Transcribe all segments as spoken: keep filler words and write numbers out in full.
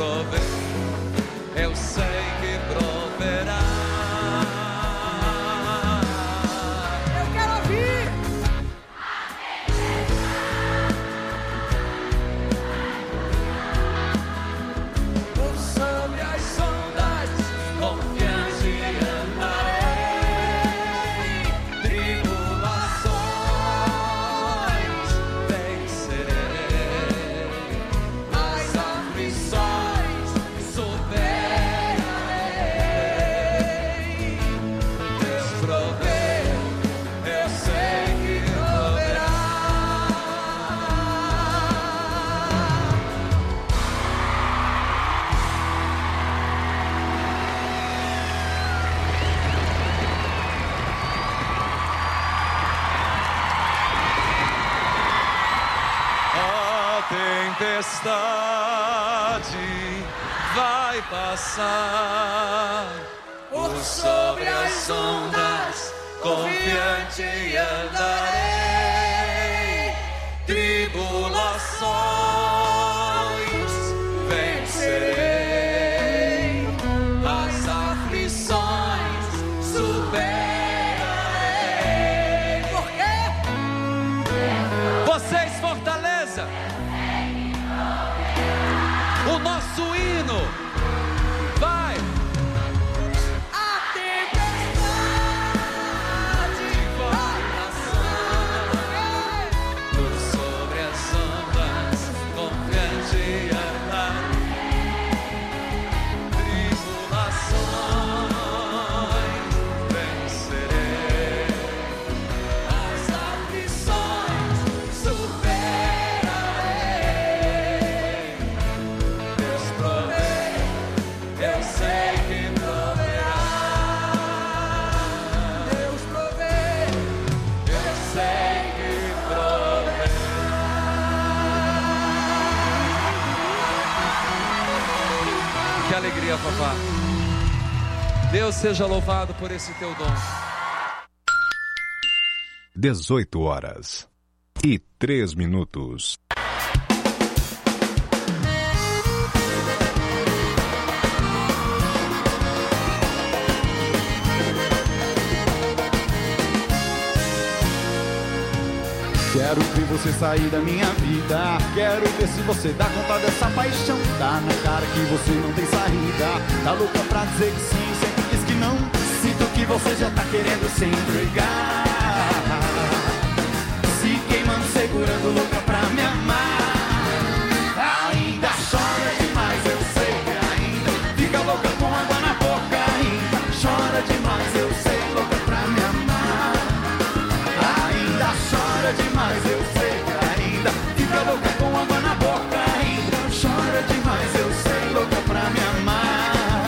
provê, eu sei que proverá. Eu quero ouvir. Por sobre as ondas, confiante andarei. Tribulações vencerei. As aflições superarei. Deus provê, eu sei que proverá. A tempestade vai passar por sobre as ondas, confiante andarei. Tribulações vencerei, as aflições superarei. Por quê? Vocês, Fortaleza, o nosso hino vai. A tempestade vai passar Por sobre as ondas, confiante andar. Tribulações vencerei, as aflições superarei. Deus provê, eu sei que proverá. Deus provê. Eu sei que proverá. Que alegria, papá. Deus seja louvado por esse teu dom. dezoito horas e três minutos. Quero ver você sair da minha vida. Quero ver se você dá conta dessa paixão. Tá na cara que você não tem saída. Tá louca pra dizer que sim, sempre diz que não. Sinto que você já tá querendo se entregar. Se queimando, segurando, louca pra me amar. Ainda chora demais, eu sei que ainda fica louca com água na boca. Ainda chora demais, eu sei, louca pra me amar. Ainda chora demais, eu sei que ainda fica louca com água na boca. Ainda chora demais, eu sei, louca pra me amar.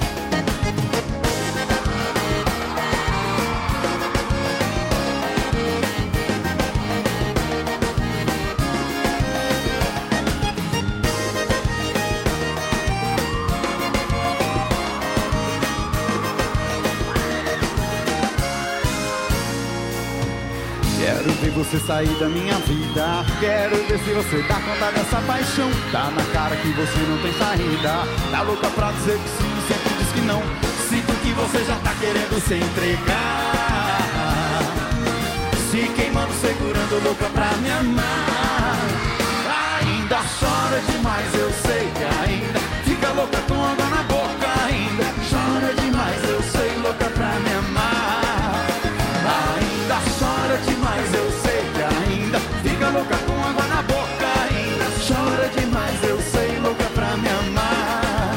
Quero ver você sair da minha vida. Quero ver se você dá conta dessa paixão. Tá na cara que você não tem saída. Tá louca pra dizer que sim, sempre diz que não. Sinto que você já tá querendo se entregar. Se queimando, segurando, louca pra me amar. Ainda chora demais, eu sei que ainda fica louca com água na boca. Ainda chora demais, eu sei, louca pra me amar. Ainda chora demais, eu sei que ainda fica louca com água na boca. Ainda chora demais, eu sei, louca pra me amar.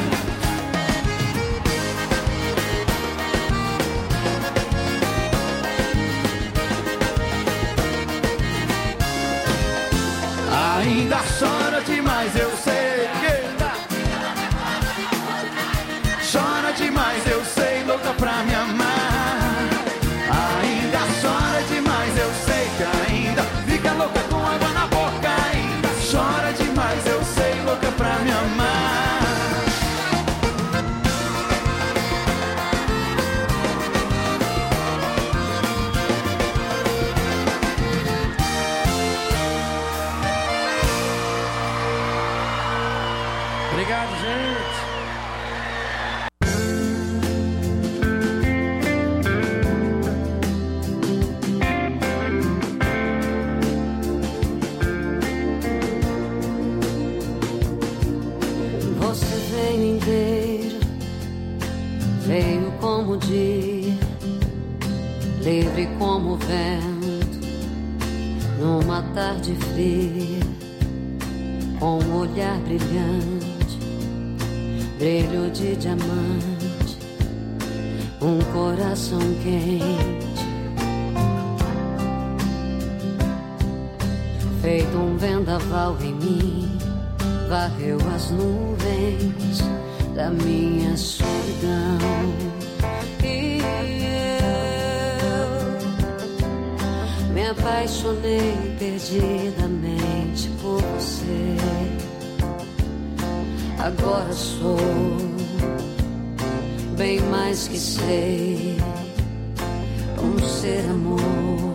Ainda chora demais, eu sei que Obrigado, gente. Veio como o dia, livre como o vento, numa tarde fria, com um olhar brilhante, brilho de diamante, um coração quente, feito um vendaval em mim, varreu as nuvens da minha solidão. E eu me apaixonei perdidamente por você. Agora sou bem mais que sei, um ser amor.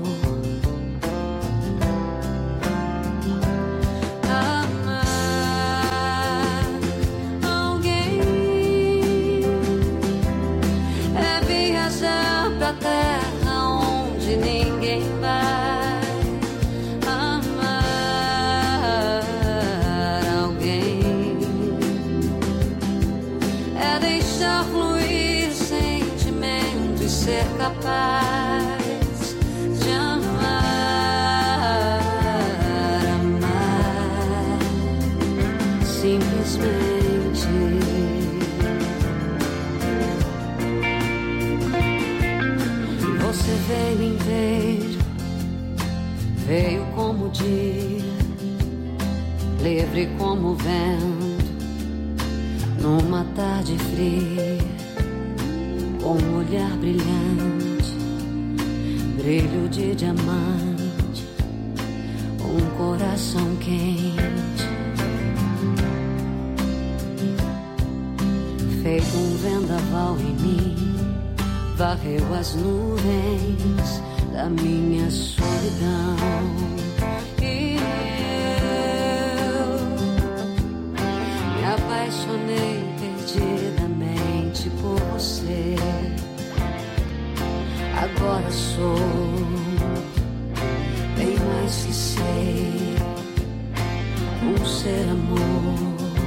Terra onde ninguém vai amar alguém, é deixar fluir o sentimento e ser capaz de amar, amar simplesmente. Você veio inteiro, veio como o dia, livre como o vento, numa tarde fria, com um olhar brilhante, brilho de diamante, um coração quente, feito um vendaval em mim, varreu as nuvens da minha solidão. E eu me apaixonei perdidamente por você. Agora sou bem mais que sei, um ser amor.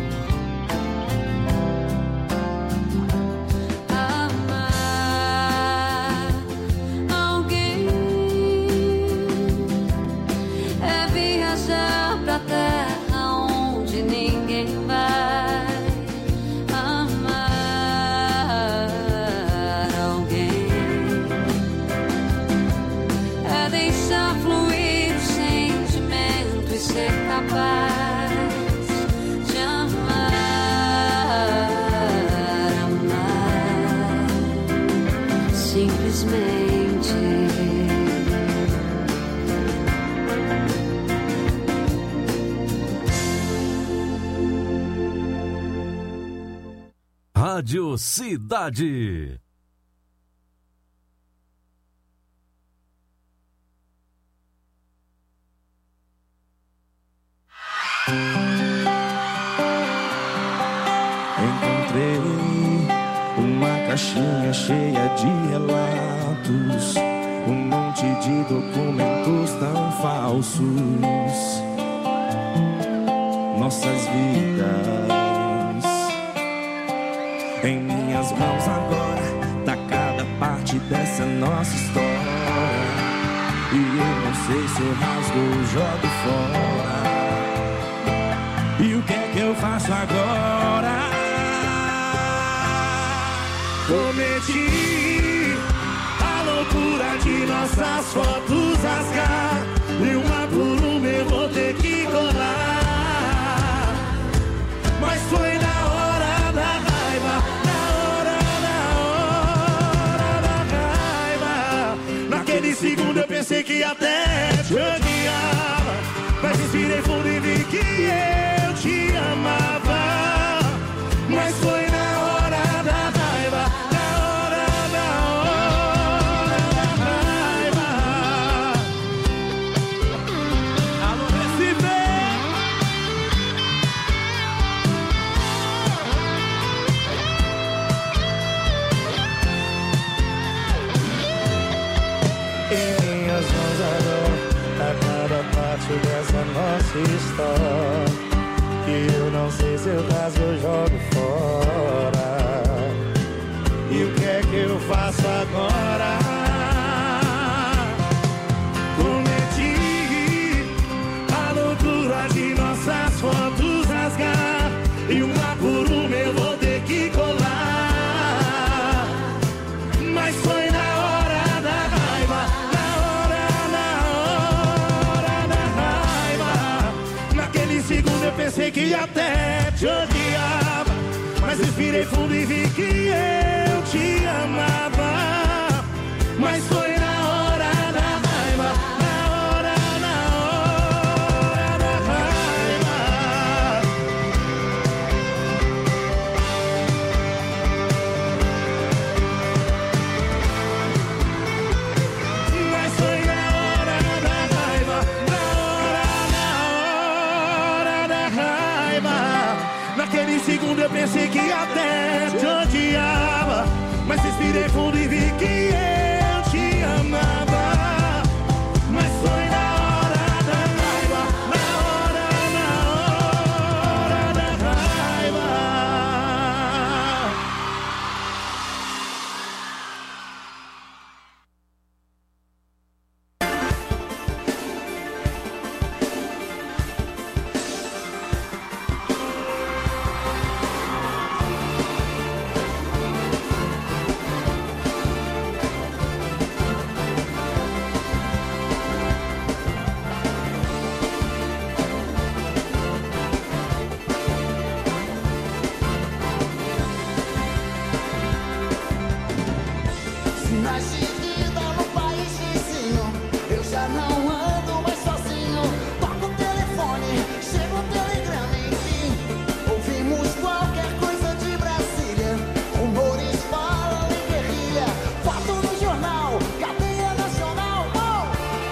Terra onde ninguém vai amar alguém, é deixar fluir o sentimento e ser capaz de amar, amar simplesmente. Rádio Cidade. Encontrei uma caixinha cheia de relatos, um monte de documentos tão falsos, nossas vidas em minhas mãos agora, tá cada parte dessa nossa história. E eu não sei se eu rasgo ou jogo fora. E o que é que eu faço agora? Cometi a loucura de nossas fotos rasgar, e uma por uma eu vou ter que colar. Mas foi na hora da raiva, na hora, na hora da raiva. Naquele segundo eu pensei que até te odiava, mas respirei fundo e vi que eu te amava. Mas foi na hora da raiva, na hora, na hora da raiva. Alô, Recife! trecho dessa nossa história, que eu não sei se eu caso eu jogo fora. E o que é que eu faço agora? Cometi a loucura de nossas fotos rasgar, e uma por uma eu vou ter que colar. Mas foi na hora da raiva, na hora, na hora da raiva. Naquele segundo eu pensei que até te odiava, mas respirei fundo e vi que eu te amava. Mas foi na hora da raiva, na hora, na hora da raiva. Mas foi na hora da raiva, na hora, na hora da raiva. Naquele segundo eu pensei que até te odiava, mas respirei fundo e vi que eu te amava. Mas foi na hora da raiva, na hora, na hora da raiva. Sinais de vida no país vizinho, eu já não ando mais sozinho. Toca o telefone, chega o telegrama, enfim. Ouvimos qualquer coisa de Brasília, rumores falam em guerrilha. Foto no jornal, cadeia nacional, oh!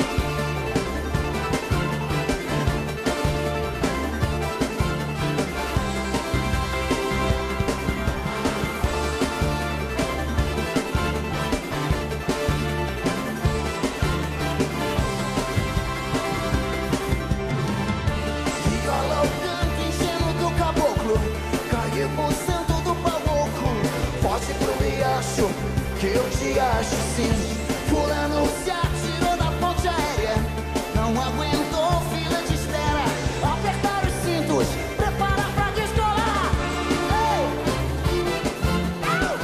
Viola o canto ingênuo do caboclo, caiu o santo do pavoco. Foge pro riacho, que eu te acho sim. Fulano se atirou da ponte aérea, não aguentou fila de espera. Apertar os cintos, prepara pra descolar. Ei! Au!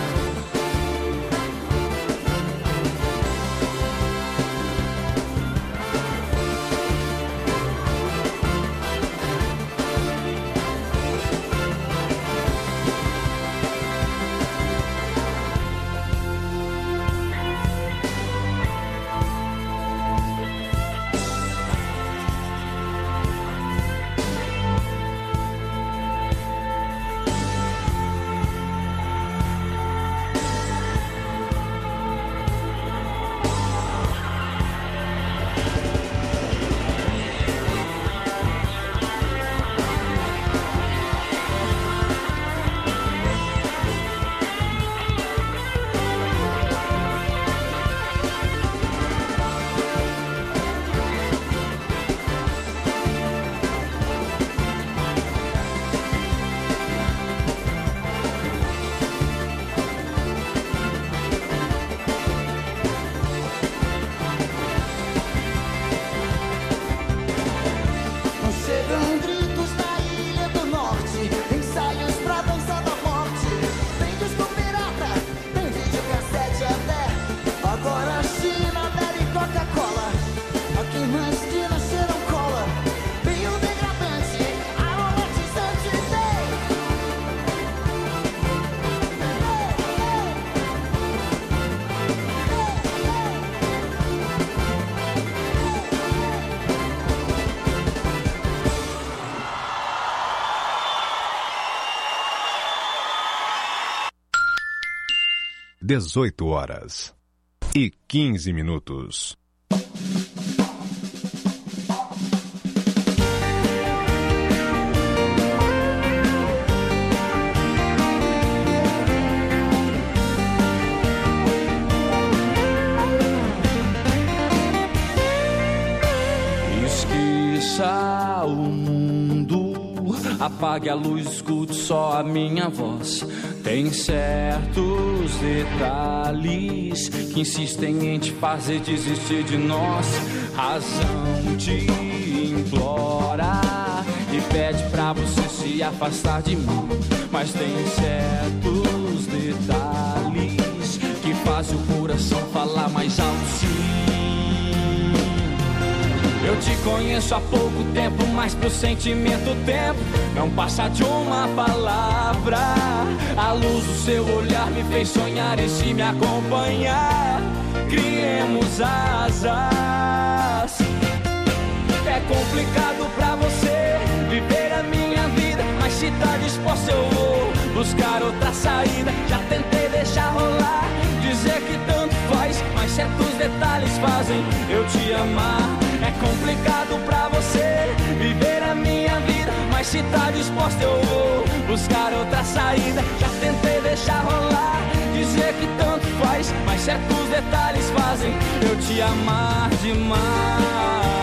Chegam gritos da Ilha do Norte, ensaios pra dança da morte. Tem disco pirata, tem videocassete até. Agora a China bebe Coca-Cola, aqui na esquina cheiram cola. Biodegradante, aromatizante tem. dezoito horas e quinze minutos. Apague a luz, escute só a minha voz. Tem certos detalhes que insistem em te fazer desistir de nós. Razão te implora e pede pra você se afastar de mim. Mas tem certos detalhes que fazem o coração falar mais alto, sim. Eu te conheço há pouco tempo, mas pro sentimento o tempo não passa de uma palavra. A luz do seu olhar me fez sonhar e se me acompanhar, criemos asas. É complicado pra você viver a minha vida, mas se tá disposto eu vou buscar outra saída. Já tentei deixar rolar, dizer que tanto faz, mas certos detalhes fazem eu te amar. É complicado pra você viver a minha vida, mas se tá disposto eu vou buscar outra saída. Já tentei deixar rolar, dizer que tanto faz, mas certos detalhes fazem eu te amar demais.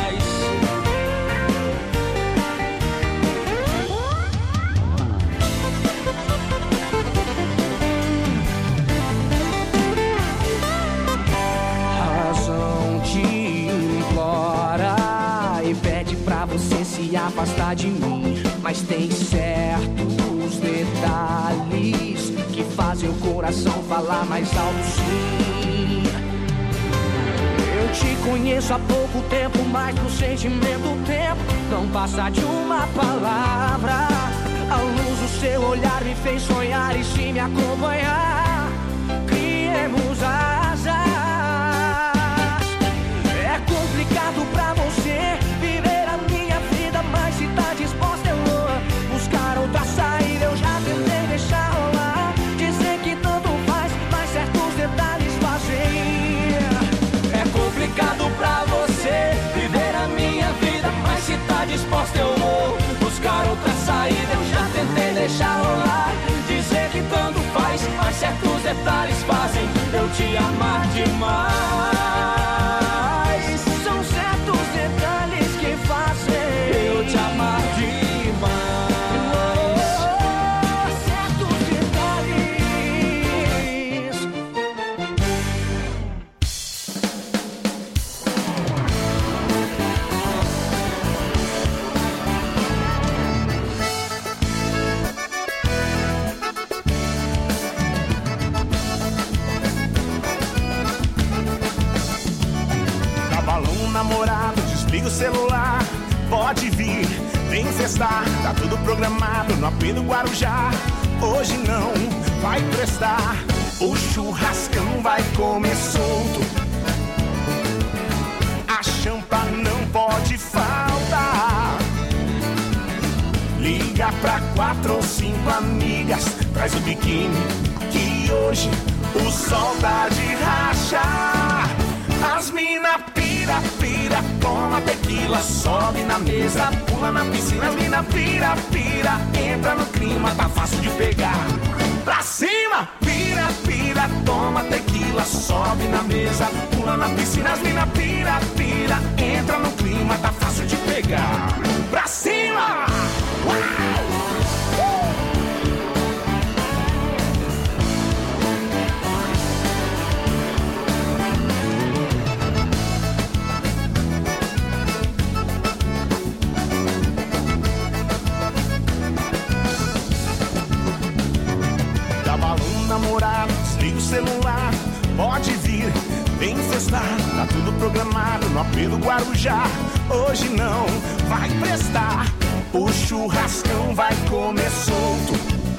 Você se afastar de mim, mas tem certos detalhes que fazem o coração falar mais alto, sim. Eu te conheço há pouco tempo, mas no sentimento o tempo não passa de uma palavra. A luz do seu olhar me fez sonhar e se me acompanhar, criemos asas. É complicado pra você viver a minha vida, mas se tá disposta eu vou buscar outra saída. Eu já tentei deixar rolar, dizer que tanto faz, mas certos detalhes fazem. É complicado pra você viver a minha vida, mas se tá disposta eu vou buscar outra saída. Eu já tentei deixar rolar, dizer que tanto faz, mas certos detalhes fazem eu te amar demais. Namorado, desliga o celular, pode vir, vem festar. Tá tudo programado no A P do Guarujá. Hoje não vai prestar, o churrascão vai comer solto. A champa não pode faltar. Liga pra quatro ou cinco amigas, traz o biquíni que hoje o sol tá de rachar. As mina pira, pira, toma tequila, sobe na mesa, pula na piscina. As mina pira, pira, entra no clima, tá fácil de pegar. Pra cima, pira, pira, toma tequila, sobe na mesa, pula na piscina. As mina pira, pira, entra no clima, tá fácil de pegar. Pra cima! Uau! Namorado, desliga o celular, pode vir, vem festar. Tá tudo programado no A P do Guarujá. Hoje não vai prestar, o churrascão vai comer solto.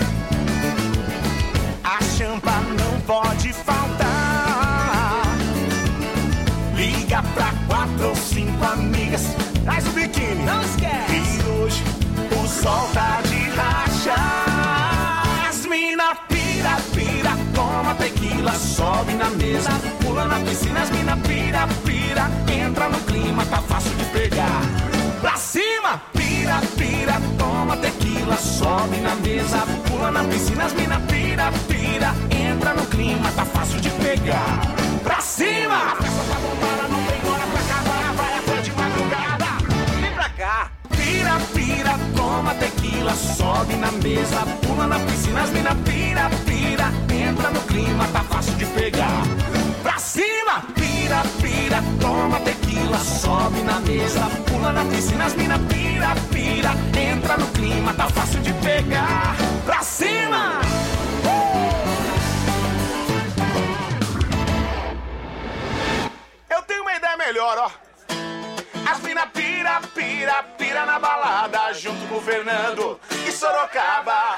A champa não pode faltar. Liga pra quatro ou cinco amigas, traz o biquíni, não esquece. E hoje o sol tá de rachar. As mina pira, pira, toma tequila, sobe na mesa, pula na piscina. As mina pira, pira, entra no clima, tá fácil de pegar. Pra cima, pira, pira, toma tequila, sobe na mesa, pula na piscina. As mina pira, pira, entra no clima, tá fácil de pegar. Pra cima! A festa tá bombada, não tem hora pra acabar, vai até de madrugada. Vem pra cá! Pira, pira, toma tequila, tequila, sobe na mesa, pula na piscina, as mina pira, pira, entra no clima, tá fácil de pegar. Pra cima, pira, pira, toma tequila, sobe na mesa, pula na piscina, as mina pira, pira, entra no clima, tá fácil de pegar. Pra cima! Eu tenho uma ideia melhor, ó. As mina pira, pira, pira na balada, junto com o Fernando e Sorocaba.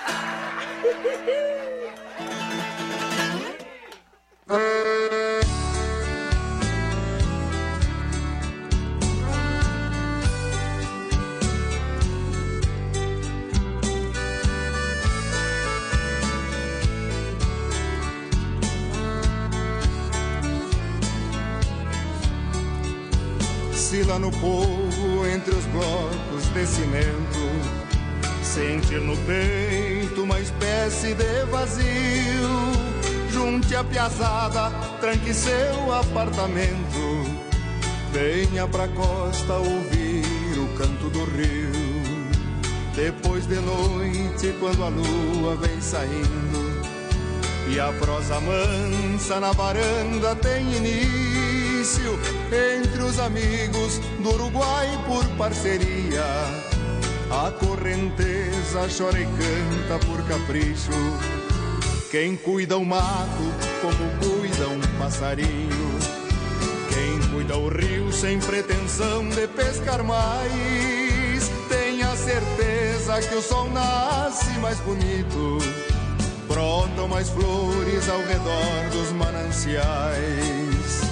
Se lá no povo, entre os blocos de cimento, sentir no peito uma espécie de vazio. Junte a piazada, tranque seu apartamento, venha pra costa ouvir o canto do rio. Depois de noite, quando a lua vem saindo e a prosa mansa na varanda tem início, entre os amigos do Uruguai por parceria, a correnteza chora e canta por capricho. Quem cuida o mato como cuida um passarinho, quem cuida o rio sem pretensão de pescar mais, tenha certeza que o sol nasce mais bonito, brotam mais flores ao redor dos mananciais.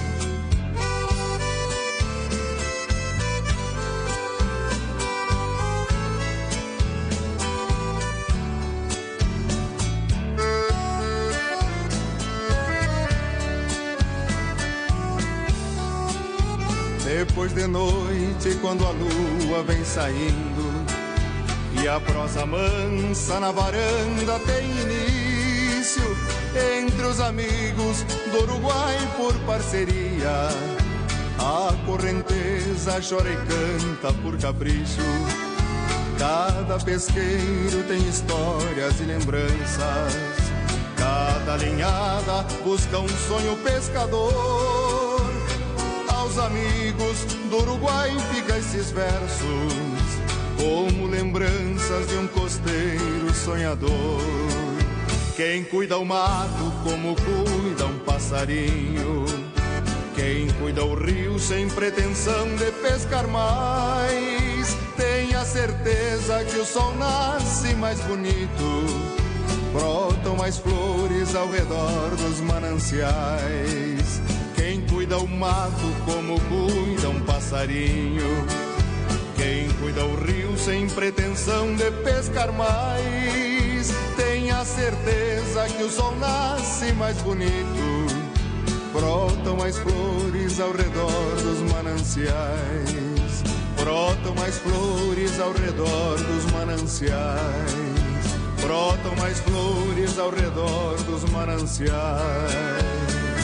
Depois de noite, quando a lua vem saindo e a prosa mansa na varanda tem início, entre os amigos do Uruguai por parceria, a correnteza chora e canta por capricho. Cada pesqueiro tem histórias e lembranças, cada linhada busca um sonho pescador. Aos amigos do Uruguai fica esses versos, como lembranças de um costeiro sonhador. Quem cuida o mato como cuida um passarinho, quem cuida o rio sem pretensão de pescar mais, tenha certeza que o sol nasce mais bonito, brotam mais flores ao redor dos mananciais. Quem cuida o mato como cuida um passarinho, quem cuida o rio sem pretensão de pescar mais, tenha certeza que o sol nasce mais bonito, brotam mais flores ao redor dos mananciais, brotam mais flores ao redor dos mananciais, brotam mais flores ao redor dos mananciais.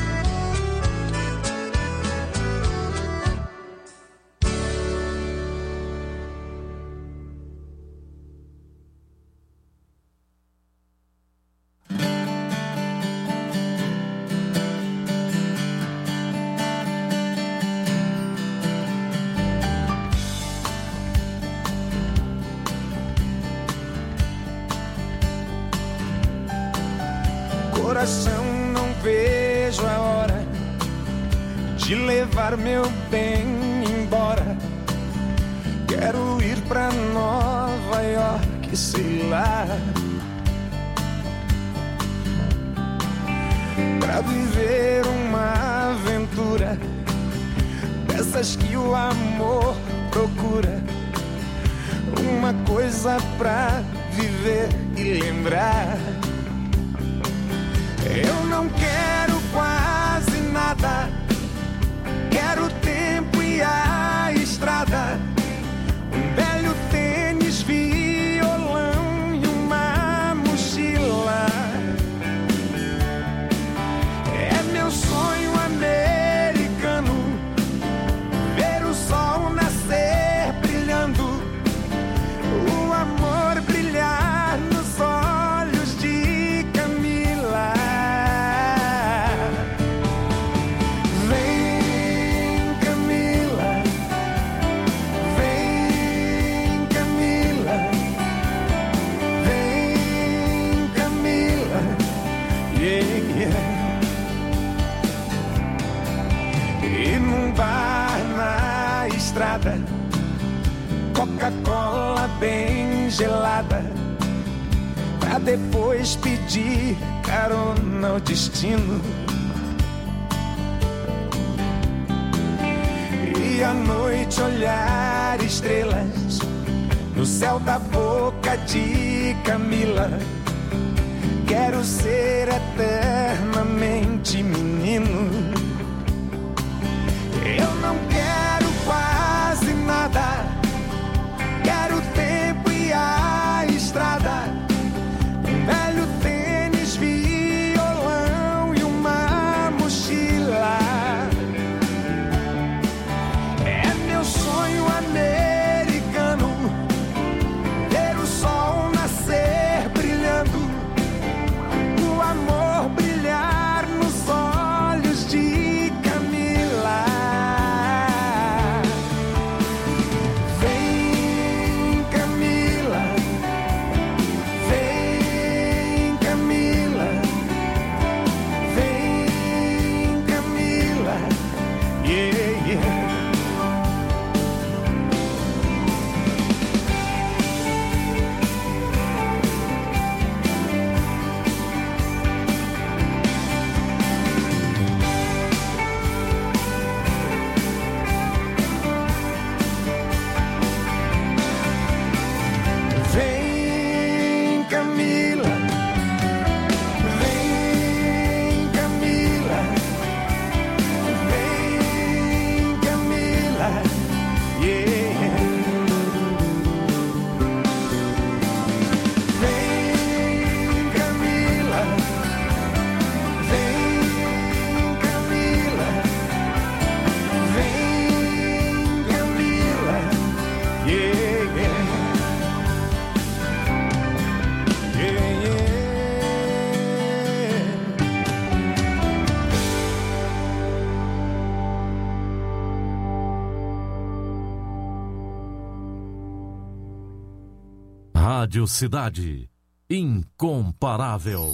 Coração, não vejo a hora de levar meu bem embora. Quero ir pra Nova York, sei lá, pra viver uma aventura dessas que o amor procura. Uma coisa pra viver e lembrar. Eu não quero quase nada, quero o tempo e a estrada, um velho tênis, violão e uma mochila. É meu sonho americano, ver o sol nascer brilhando, o amor brilhar Coca-Cola bem gelada, pra depois pedir carona ao destino. E à noite olhar estrelas no céu da boca de Camila. Quero ser eternamente menino. Eu não quero quase nada, quero o tempo e a estrada, um velho tênis, violão e uma mochila. É meu sonho americano ver o sol nascer brilhando, o amor brilhar nos olhos de Camila. Vem, Camila, vem, Camila, vem, Camila, yeah, yeah. Vem, Camila, vem, Camila, vem, Camila, yeah. Vem, Camila, vem, Camila, vem, Camila, yeah, yeah. Yeah, yeah. Rádio Cidade, incomparável.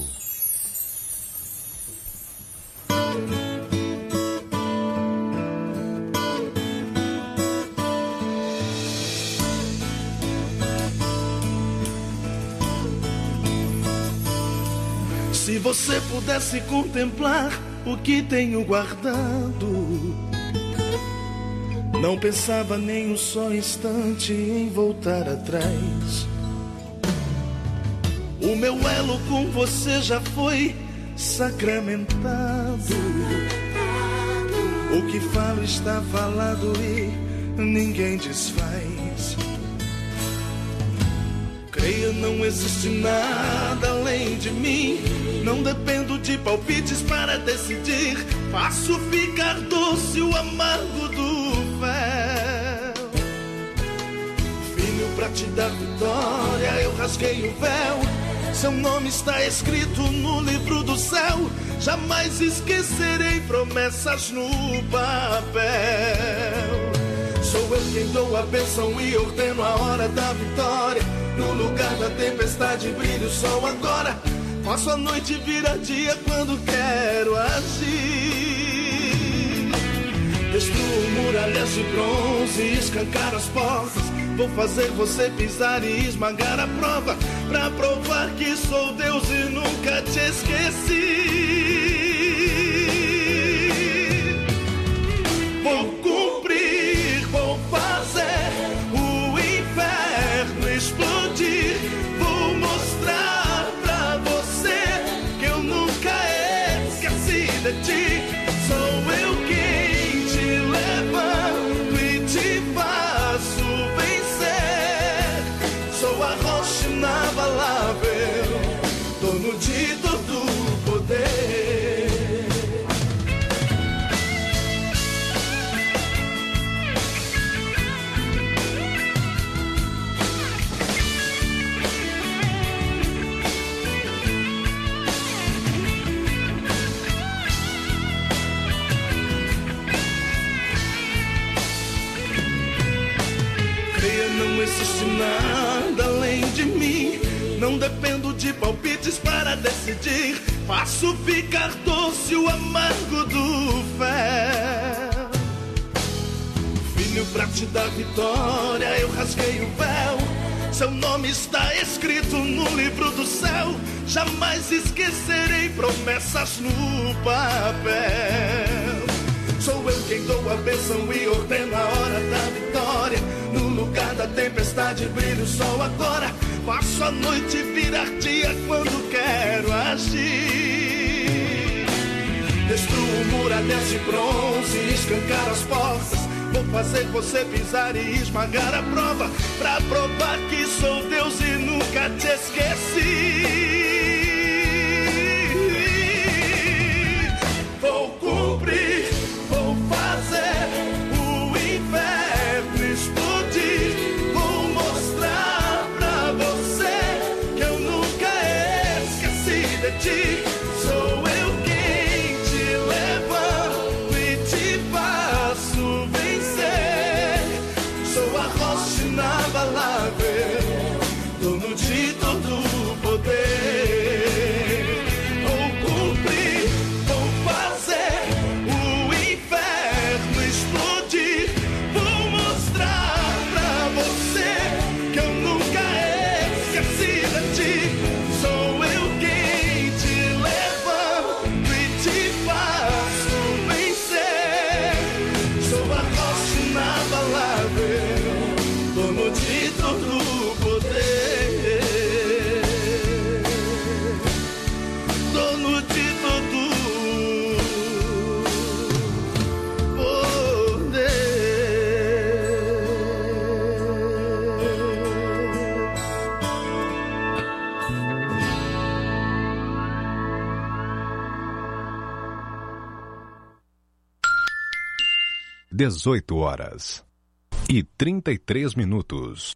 Se você pudesse contemplar o que tenho guardado, não pensava nem um só instante em voltar atrás. O meu elo com você já foi sacramentado. O que falo está falado e ninguém desfaz. Creia, não existe nada além de mim. Não dependo de palpites para decidir. Faço ficar doce o amargo do véu. Filho, pra te dar vitória, eu rasguei o véu. Seu nome está escrito no livro do céu. Jamais esquecerei promessas no papel. Sou eu quem dou a bênção e ordeno a hora da vitória. No lugar da tempestade brilha o sol agora. Faço a noite virar dia quando quero agir. Destruo muralhas de bronze e escancar as portas. Vou fazer você pisar e esmagar a prova, pra provar que sou Deus e nunca te esqueci. Vou cumprir, vou fazer o inferno explodir. Vou mostrar pra você que eu nunca esqueci de ti. Sou eu quem te levanto e te faço vencer. Sou a rocha inabalável, dono de todo o poder. Não existe nada além de mim. Não dependo de palpites para decidir. Faço ficar doce o amargo do fel. filho pra te dar vitória. Eu rasguei o véu, seu nome está escrito no livro do céu. Jamais esquecerei promessas no papel. Sou eu quem dou a bênção e ordeno a hora da vitória. No lugar da tempestade brilha o sol agora. Faço a noite virar dia quando quero agir. Destruo o muralhas de bronze e escancar as portas. Vou fazer você pisar e esmagar a prova, pra provar que sou Deus e nunca te esqueci. Vou cumprir, vou fazer o inferno explodir. Vou mostrar pra você que eu nunca esqueci de ti. Sou eu quem te levanto e te faço vencer. Sou a rocha inabalável, dono de todo o poder. Vou cumprir, vou fazer o inferno explodir. Vou mostrar pra você que eu nunca esqueci de ti. Sou eu quem te levanto e te faço vencer. Sou a rocha inabalável, dono de todo o poder. Dono de todo o dezoito horas e trinta e três minutos.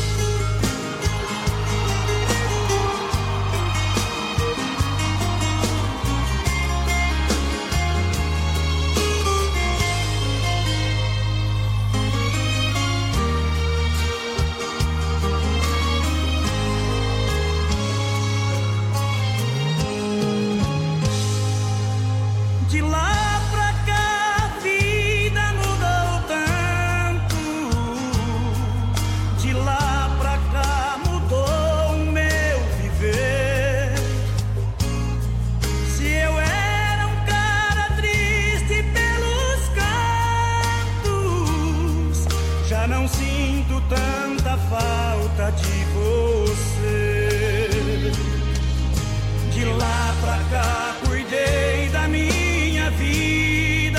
De lá pra cá a vida mudou tanto. De lá pra cá mudou o meu viver. Se eu era um cara triste pelos cantos, já não sinto tanta falta de você. De lá pra cá cuidei da minha vida,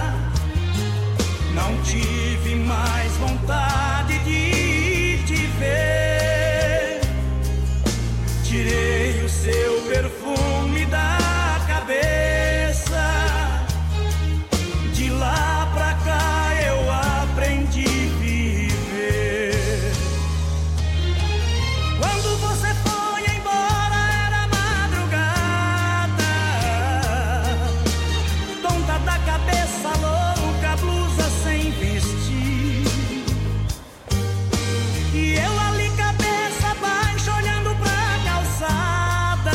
não tive mais vontade de te ver. Tirei o seu perfume da cabeça. De lá pra cá eu aprendi a viver. Quando você foi embora era madrugada, tonta da cabeça louca, blusa sem vestir. E eu ali cabeça baixa olhando pra calçada.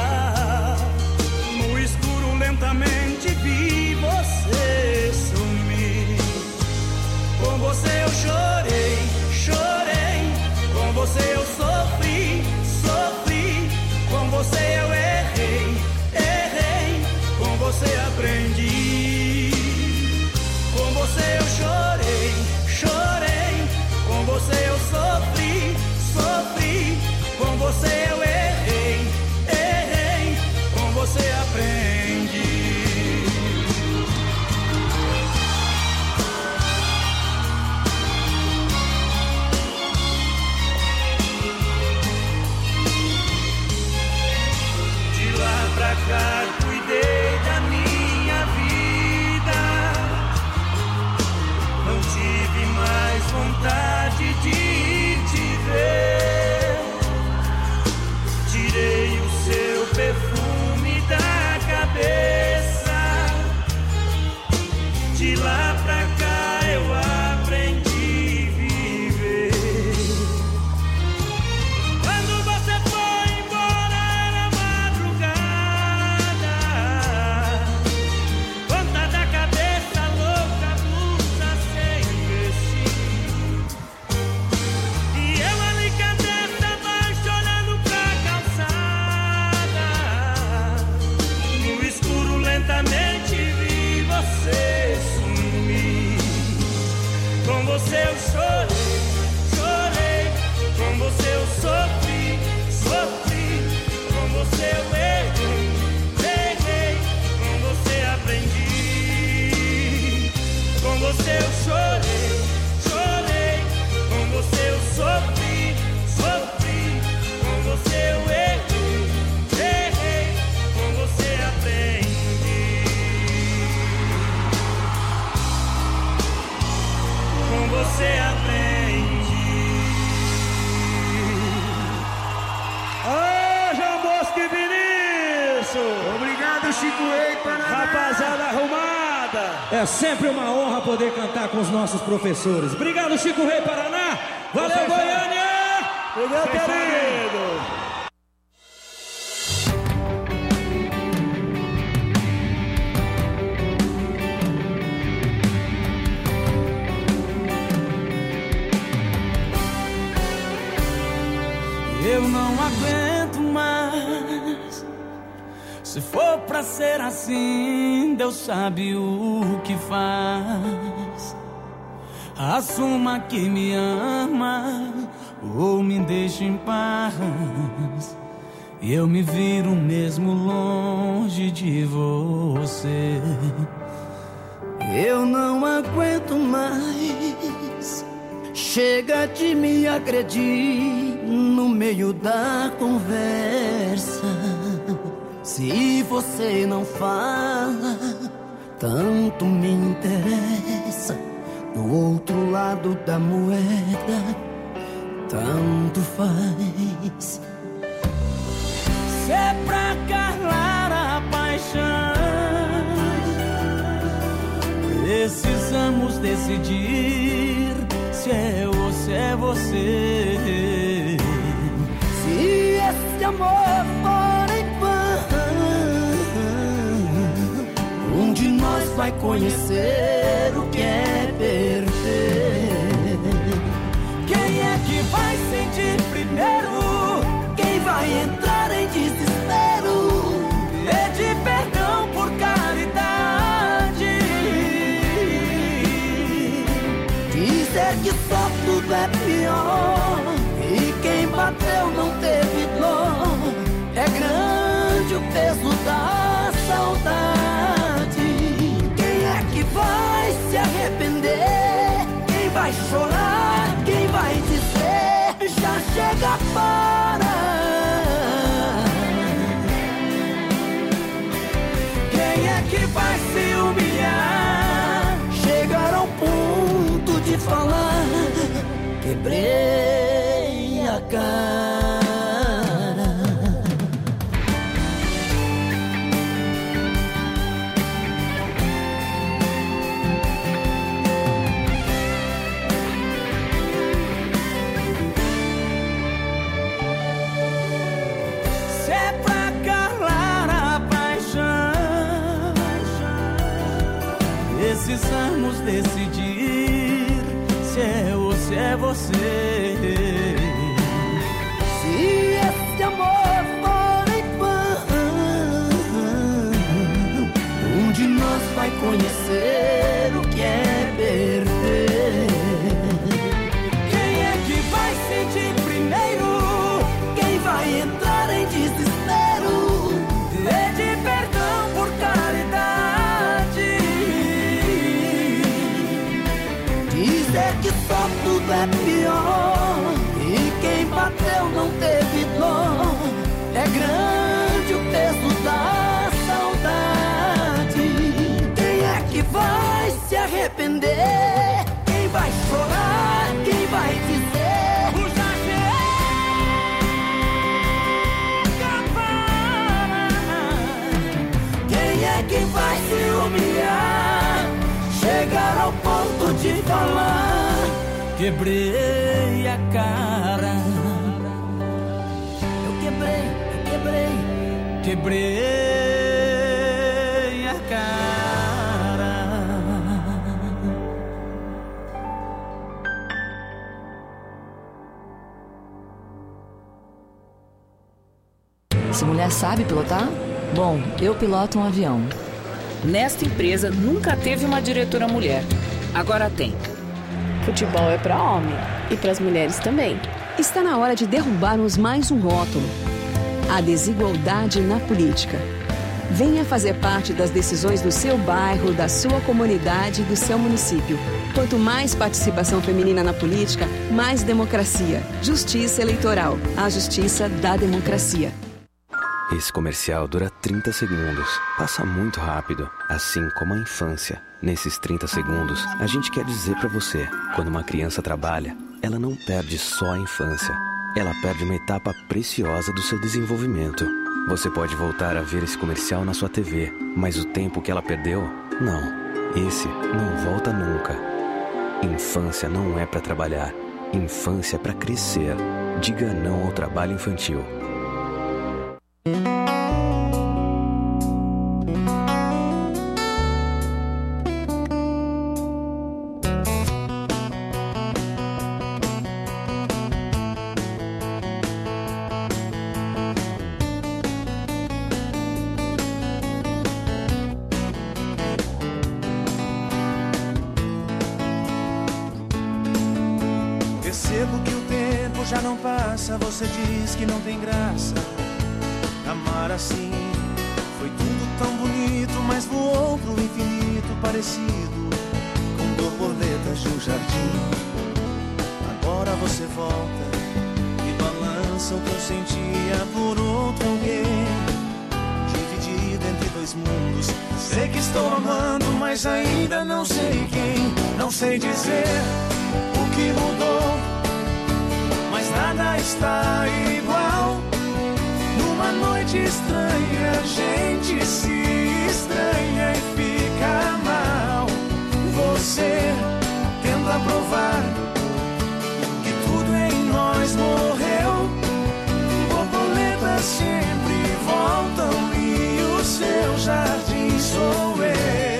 No escuro lentamente vi você sumir. Com você eu chorei, chorei. Com você eu sofri, sofri. Com você eu errei, errei. Com você aprendi. Com você eu chorei, chorei. Com você eu sofri, sofri. Com você eu errei, errei. Com você aprendi. De lá pra cá cuidei da minha vida, não tive mais vontade de te ver. Tirei o seu perfume da cabeça. De lá pra cá eu aprendi a viver. Quando você foi embora era madrugada, Obrigado, Chico Rei, Paraná. Rapaziada arrumada. É sempre uma honra poder cantar com os nossos professores. Obrigado, Chico Rei, Paraná. Valeu, Vocês Goiânia. Valeu, querido. Eu não aguento mais. Se for pra ser assim, Deus sabe o que faz. Assuma que me ama ou me deixe em paz. Eu me viro mesmo longe de você. Eu não aguento mais. Chega de me agredir no meio da conversa. Se você não fala, tanto me interessa. Do outro lado da moeda, tanto faz. Se é pra calar a paixão, precisamos decidir se é ou se é você. Se esse amor for em vão, um de nós vai conhecer o que é perder. Quem é que vai sentir primeiro? Quem vai entrar em desespero? Pedir perdão por caridade, dizer que só tudo é pior, e quem bateu não teve dor. É grande o peso da saudade. Quem é que vai se arrepender? Quem vai chorar? Quem vai dizer já chega para? quem é que vai se humilhar? Chegar ao ponto de falar, quebrei a cara. Se é pra calar a paixão, precisamos decidir se é ou se é você. Se esse amor for em vão, um de nós vai conhecer o que é perder. Quem é que vai sentir primeiro? Quem vai entrar em desespero? Pedir perdão por caridade, dizer que só tudo é pior, e quem bateu não teve dor. É grande o peso da saudade. Quem é que vai se arrepender? Quem vai chorar? Quem vai dizer o já chega para? quem é que vai se humilhar? Chegar ao ponto de falar, quebrei a cara. eu quebrei, eu quebrei. Quebrei a cara. Essa mulher sabe pilotar? Bom, eu piloto um avião. Nesta empresa nunca teve uma diretora mulher. Agora tem. Futebol é para homem e para as mulheres também. Está na hora de derrubarmos mais um rótulo: a desigualdade na política. Venha fazer parte das decisões do seu bairro, da sua comunidade e do seu município. Quanto mais participação feminina na política, mais democracia. Justiça Eleitoral. A justiça da democracia. Esse comercial dura trinta segundos. Passa muito rápido, assim como a infância. Nesses trinta segundos, a gente quer dizer pra você: quando uma criança trabalha, ela não perde só a infância. Ela perde uma etapa preciosa do seu desenvolvimento. Você pode voltar a ver esse comercial na sua T V, mas o tempo que ela perdeu, não. Esse não volta nunca. Infância não é para trabalhar. Infância é para crescer. Diga não ao trabalho infantil. Você diz que não tem graça amar assim. Foi tudo tão bonito, mas voou pro infinito, parecido com borboletas de um jardim. Agora você volta e balança o que eu sentia por outro alguém, dividido entre dois mundos. Sei que estou amando, mas ainda não sei quem. Não sei dizer o que mudou, mas nada está igual. Numa noite estranha, a gente se estranha e fica mal. Você tenta provar que tudo em nós morreu. Borboletas sempre voltam e o seu jardim sou eu.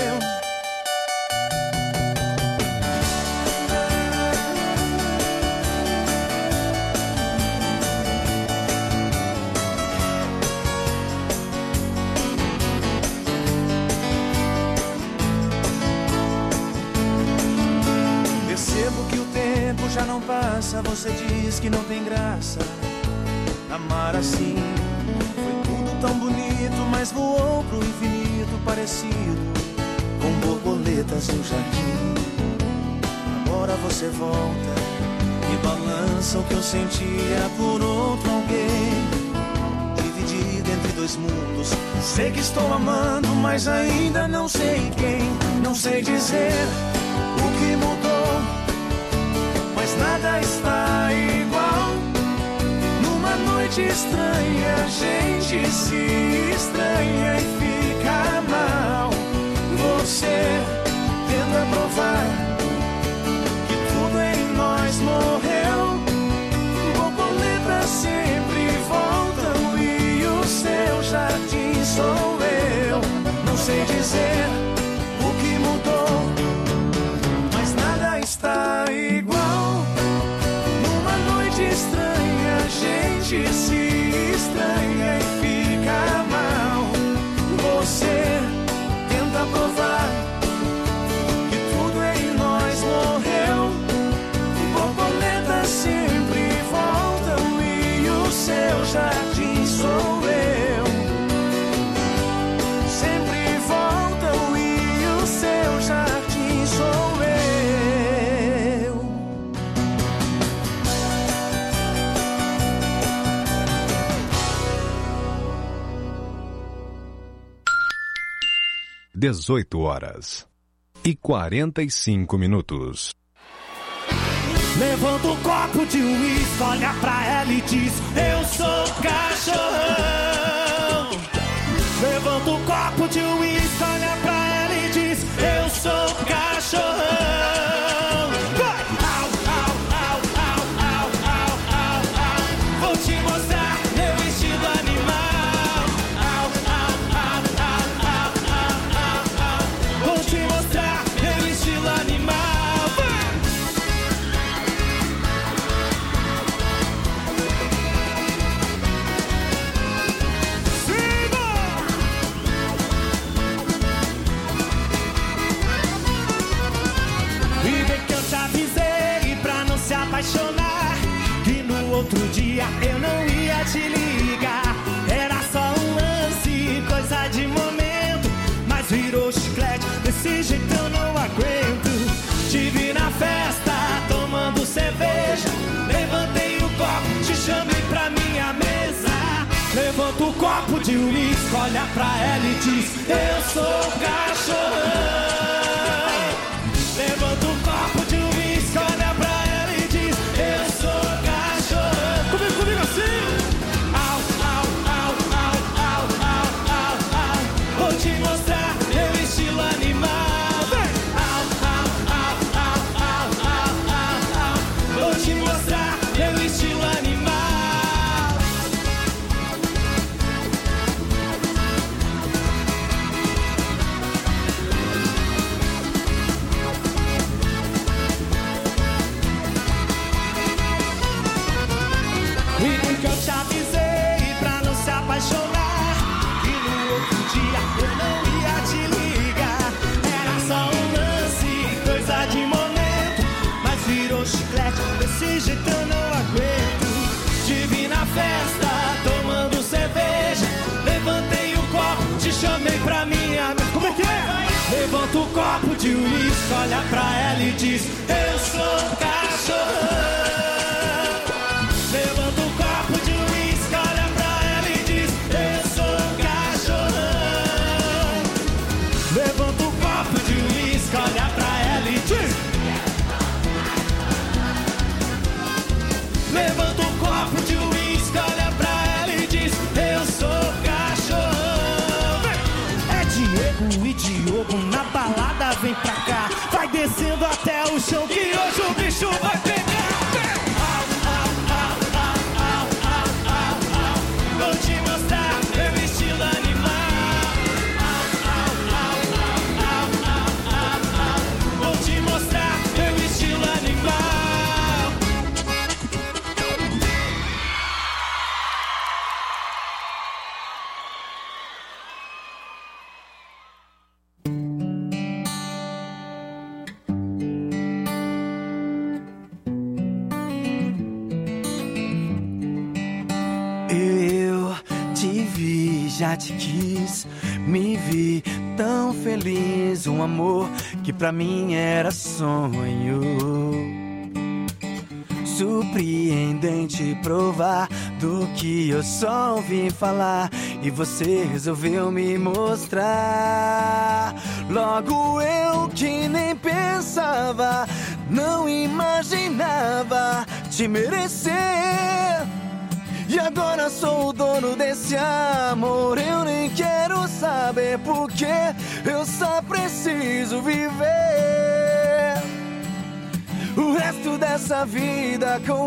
Já não passa, você diz que não tem graça amar assim. Foi tudo tão bonito, mas voou pro infinito, parecido com borboletas no jardim. Agora você volta e balança o que eu sentia por outro alguém, dividido entre dois mundos. Sei que estou amando, mas ainda não sei quem. Não sei dizer o que mudou, mas nada está igual. Numa noite estranha, a gente se estranha e fica mal. Você tenta provar que tudo em nós morreu. Borboletas sempre voltam e o seu jardim sou eu. Não sei dizer o que mudou, mas nada está igual. Estranha, a gente se estranha e fica mal. Você tenta provar que tudo em nós morreu. Borboletas sempre voltam e o seu jardim sou eu. Sempre voltam e o seu jardim sou eu. dezoito horas e quarenta e cinco minutos. Levanta um copo de uísque, olha pra ela e diz: eu sou cachorrão. Levanta um copo de uísque, olha pra ela e diz: eu sou cachorrão. Vai! Au, au, au, au, au, au, au, au. Vou te mostrar meu estilo animal. Au, au, au, au, au, au, au. Vou te mostrar meu estilo animal. Apaixonar, que no outro dia eu não ia te ligar. Era só um lance, coisa de momento, mas virou chiclete, desse jeito eu não aguento. Te vi na festa, tomando cerveja, levantei o copo, te chamei pra minha mesa. Levanta o copo de uísque, olha pra ela e diz: eu sou cachorrão. Levanta o copo de uísque, olha pra ela e diz: eu sou cachorrão. Comigo, comigo assim. Au, au, au, au, chamei pra minha. Como é que é? Levanta o copo de uísque, olha pra ela e diz: eu sou cachorrão. Levanta o copo de uísque, olha pra ela e diz: eu sou cachorrão. Levanta o copo de uísque, olha pra ela e diz: levanta o copo de uísque, olha pra ela e diz: eu sou cachorrão. É Diego e Diogo na balada, vem pra cá. Vai descendo até o chão que hoje o bicho vai pegar. Vou te mostrar meu estilo animal. Vou te mostrar meu estilo animal. Eu te vi, já te quis, me vi tão feliz. Um amor que pra mim era sonho. Surpreendente provar do que eu só ouvi falar. E você resolveu me mostrar. Logo eu que nem pensava, não imaginava te merecer. E agora sou o dono desse amor. Eu nem quero saber porque eu só preciso viver o resto dessa vida com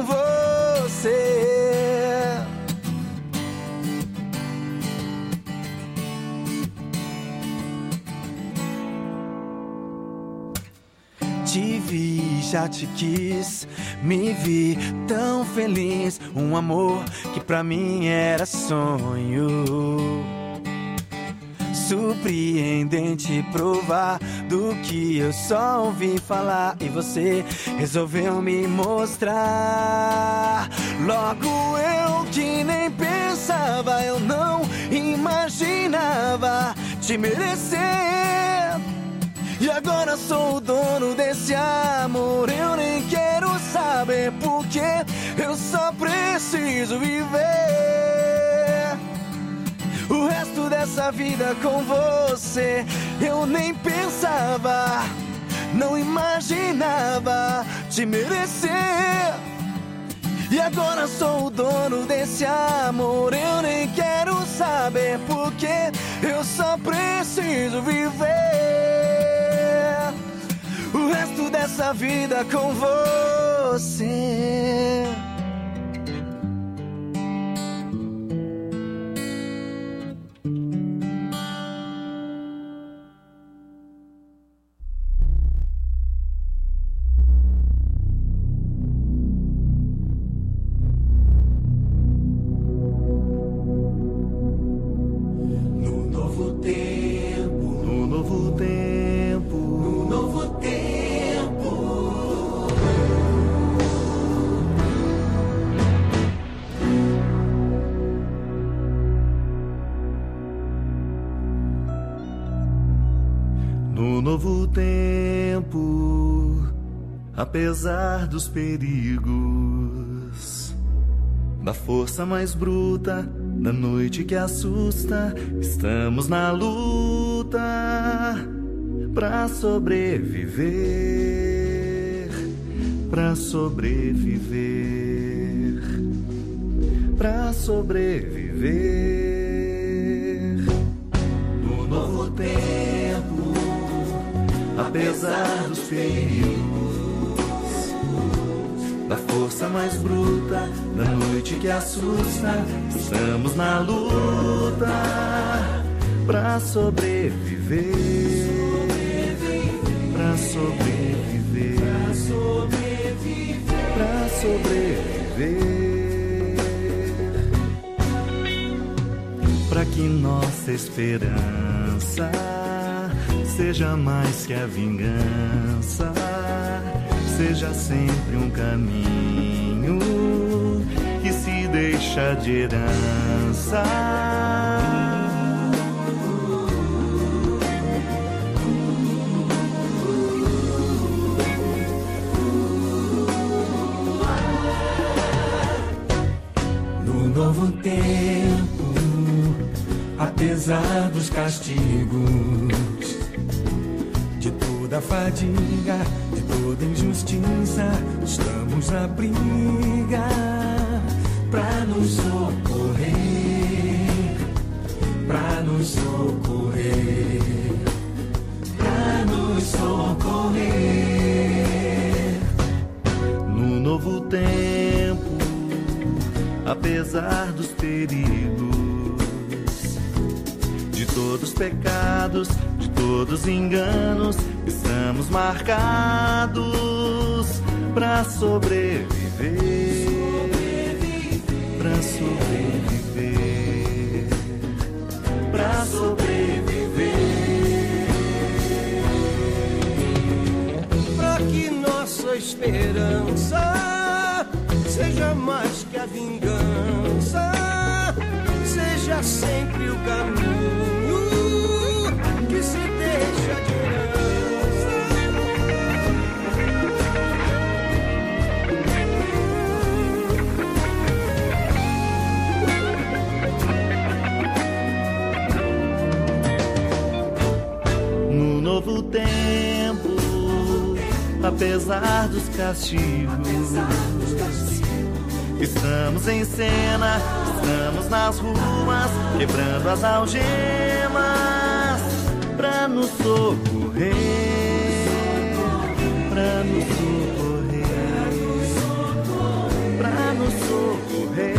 você. Te vi, já te quis, me vi tão feliz. Um amor que pra mim era sonho. Surpreendente provar do que eu só ouvi falar. E você resolveu me mostrar. Logo eu que nem pensava, eu não imaginava te merecer. E agora sou o dono desse amor. Eu nem quero saber porque eu só preciso viver o resto dessa vida com você. Eu nem pensava, não imaginava te merecer. E agora sou o dono desse amor. Eu nem quero saber porque eu só preciso viver o resto dessa vida com você. No novo tempo, no novo tempo, no novo tempo. No novo tempo, apesar dos perigos, da força mais bruta, da noite que assusta, estamos na luta pra sobreviver, pra sobreviver, pra sobreviver. No novo tempo, apesar dos perigos, da força mais bruta, da noite que assusta, estamos na luta pra sobreviver, pra sobreviver, pra sobreviver, pra que nossa esperança seja mais que a vingança, seja sempre um caminho que se deixa de herança. apesar dos castigos, de toda fadiga, de toda injustiça, estamos a brigar pra nos socorrer, pra nos socorrer, pra nos socorrer. No novo tempo, apesar dos perigos, de todos os pecados, de todos os enganos, estamos marcados pra sobreviver, pra sobreviver, pra sobreviver, pra que nossa esperança seja mais que a vingança, seja sempre o caminho que se deixa de herança. No novo tempo, apesar dos castigos, estamos em cena, estamos nas ruas, quebrando as algemas, pra nos socorrer, pra nos socorrer, pra nos socorrer.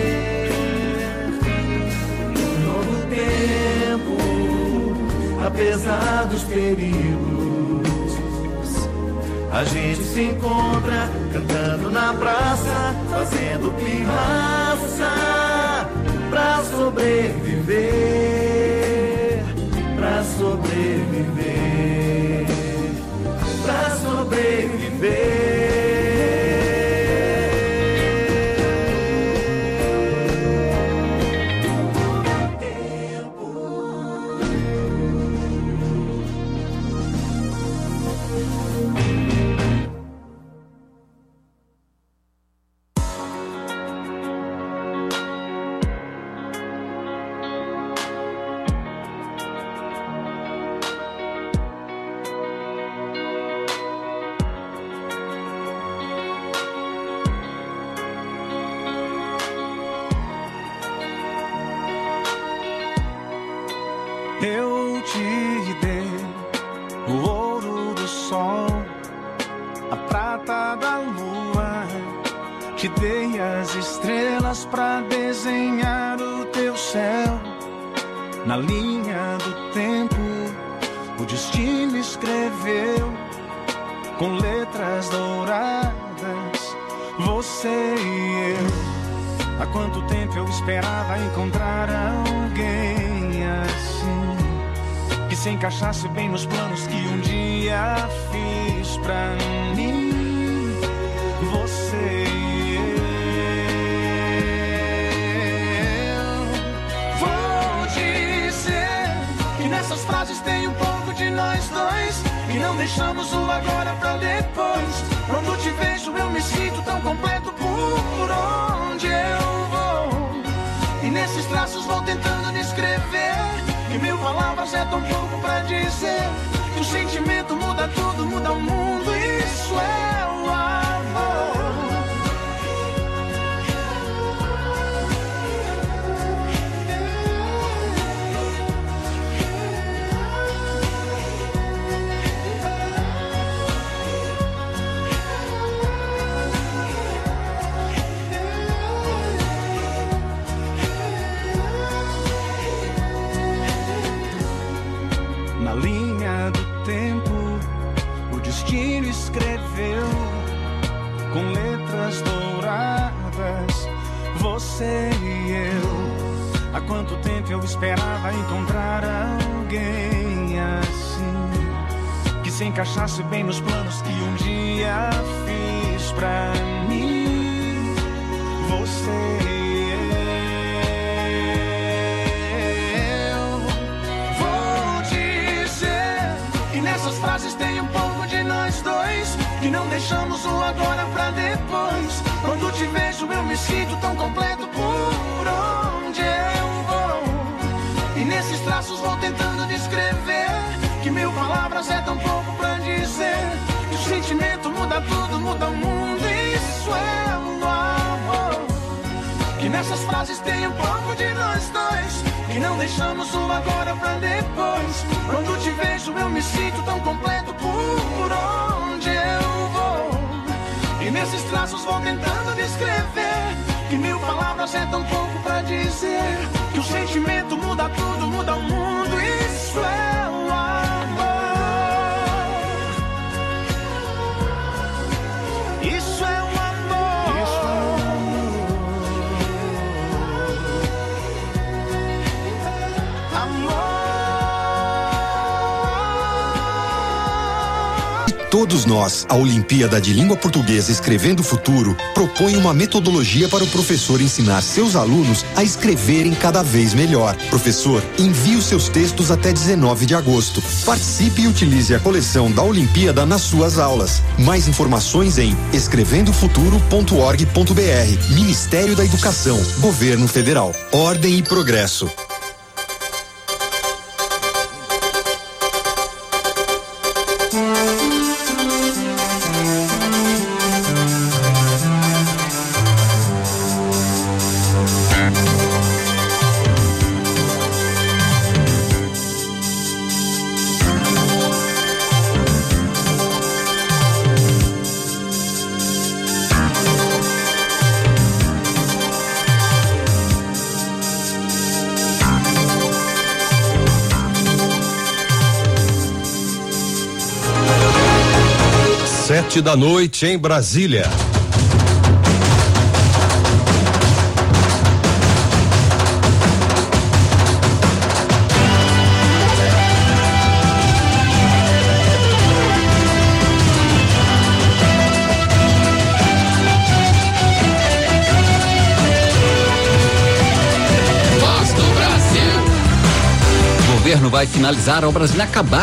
Novo tempo, apesar dos perigos, a gente se encontra cantando na praça, fazendo pirraça, pra sobreviver, pra sobreviver, pra sobreviver. Eu te dei o ouro do sol, a prata da lua, te dei as estrelas pra desenhar o teu céu. Na linha do tempo, o destino escreveu com letras douradas, você e eu. Há quanto tempo eu esperava encontrar alguém assim, que se encaixasse bem nos planos que um dia fiz pra mim, você e eu. Vou dizer que nessas frases tem um pouco de nós dois, e não deixamos o agora pra depois. Quando te vejo eu me sinto tão completo por onde eu vou, e nesses traços vou tentando descrever que mil palavras é tão pouco pra dizer que o sentimento muda tudo, muda o mundo, isso é o amor. Na linha do tempo, o destino escreveu com letras douradas, você e eu. Há quanto tempo eu esperava encontrar alguém assim, que se encaixasse bem nos planos que um dia fiz pra mim, você e eu. Vou dizer que nessas frases tem um pouco de nós dois, que não deixamos o agora pra depois. Quando te vejo eu me sinto tão completo por onde eu vou, e nesse tentando descrever, que mil palavras é tão pouco pra dizer, que o sentimento muda tudo, muda o mundo. Isso é um amor, que nessas frases tem um pouco de nós dois, que não deixamos o agora pra depois. Quando te vejo eu me sinto tão completo por onde eu vou, e nesses traços vou tentando descrever, que mil palavras é tão pouco pra dizer, que o sentimento muda tudo, muda o mundo. Isso é o amor, isso é o amor, isso é o Todos nós, a Olimpíada de Língua Portuguesa Escrevendo o Futuro propõe uma metodologia para o professor ensinar seus alunos a escreverem cada vez melhor. Professor, envie os seus textos até dezenove de agosto. Participe e utilize a coleção da Olimpíada nas suas aulas. Mais informações em escrevendo futuro ponto org ponto br. Ministério da Educação, Governo Federal. Ordem e progresso. Sete da noite em Brasília. O governo vai finalizar obras inacabadas